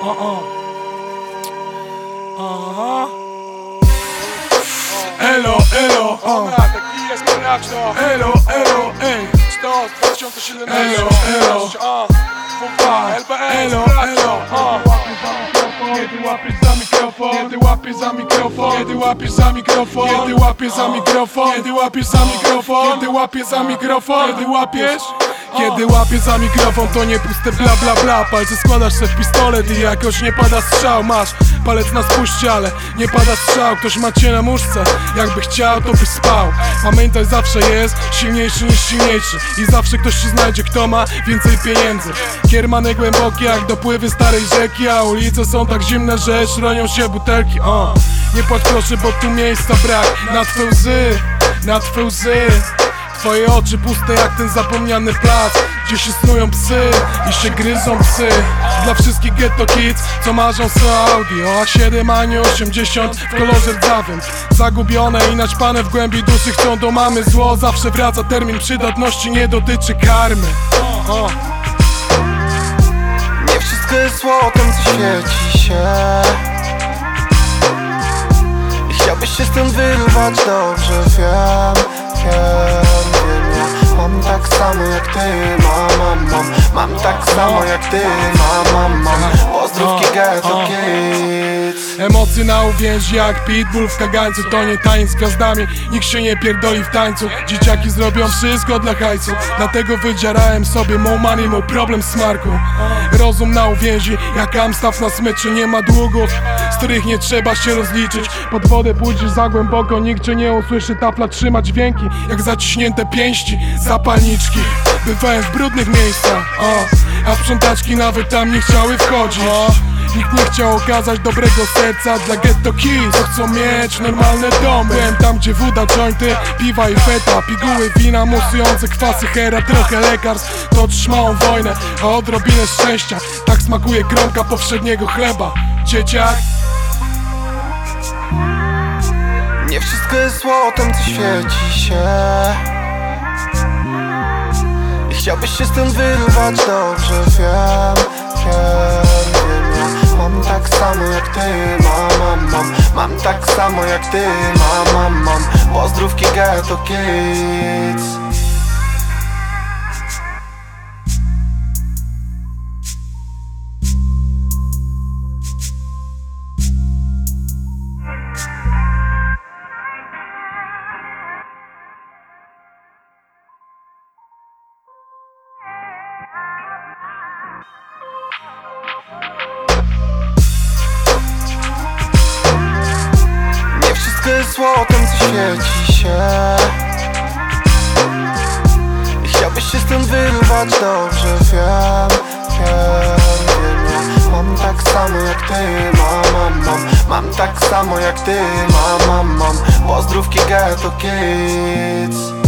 Elo, elo, Taki jest jak to. elo, elo, ej. 2017. Elo, elo. LBS, Elo, elo. Kiedy łapiesz za mikrofon, kiedy łapiesz za mikrofon, kiedy łapiesz za mikrofon, kiedy łapiesz za mikrofon, kiedy łapiesz za mikrofon, kiedy łapiesz za mikrofon, kiedy łapiesz. Kiedy łapię za mikrofon, to nie puste bla bla bla. Palce składasz se w pistolet i jakoś nie pada strzał. Masz palec na spuście, ale nie pada strzał. Ktoś ma cię na muszce, jakby chciał, to byś spał. Pamiętaj, zawsze jest silniejszy niż silniejszy i zawsze ktoś się znajdzie, kto ma więcej pieniędzy. Kiermany głębokie jak dopływy starej rzeki, a ulice są tak zimne, że szronią się butelki. Nie płacz proszę, bo tu miejsca brak. Na twe łzy, na twe łzy. Twoje oczy puste jak ten zapomniany plac, gdzie się snują psy i się gryzą psy. Dla wszystkich ghetto kids, co marzą o Audi, o A7, a nie 80 w kolorze rdzawym. Zagubione i naćpane w głębi duszy chcą do mamy. Zło zawsze wraca, termin przydatności nie dotyczy karmy. Nie wszystko jest złotem, co świeci się. I chciałbyś się stąd wyrwać, dobrze wiem. Mam tak samo jak ty, mam tak samo jak ty, mam pozdrówki ghetto kids. Emocje na uwięzi jak pitbull w kagańcu. To nie taniec z gwiazdami, nikt się nie pierdoli w tańcu. Dzieciaki zrobią wszystko dla hajsu, dlatego wydzierałem sobie more money, more problem smarku. Rozum na uwięzi jak Amstaff na smyczy. Nie ma długów, z których nie trzeba się rozliczyć. Pod wodę pójdziesz za głęboko, nikt cię nie usłyszy. Tafla trzyma dźwięki jak zaciśnięte pięści zapalniczki. Bywałem w brudnych miejscach, a sprzątaczki nawet tam nie chciały wchodzić. Nikt nie chciał okazać dobrego serca dla ghetto kids, co chcą mieć normalne domy. Byłem tam, gdzie woda, jointy, piwa i feta, piguły, wina, musujące kwasy, hera, trochę lekarstw. To trzymało wojnę, a odrobinę szczęścia. Tak smakuje kromka powszedniego chleba. Dzieciak. Nie wszystko jest złotem, co świeci się. I chciałbyś się stąd wyrwać, dobrze wiem. Mam tak samo jak ty, mam tak samo jak ty, mam pozdrówki ghetto kids. Wszystko jest złotem, co świeci się. I chciałbyś się stąd wyrwać, dobrze wiem. Mam tak samo jak ty, mam tak samo jak ty, mam pozdrówki ghetto kids.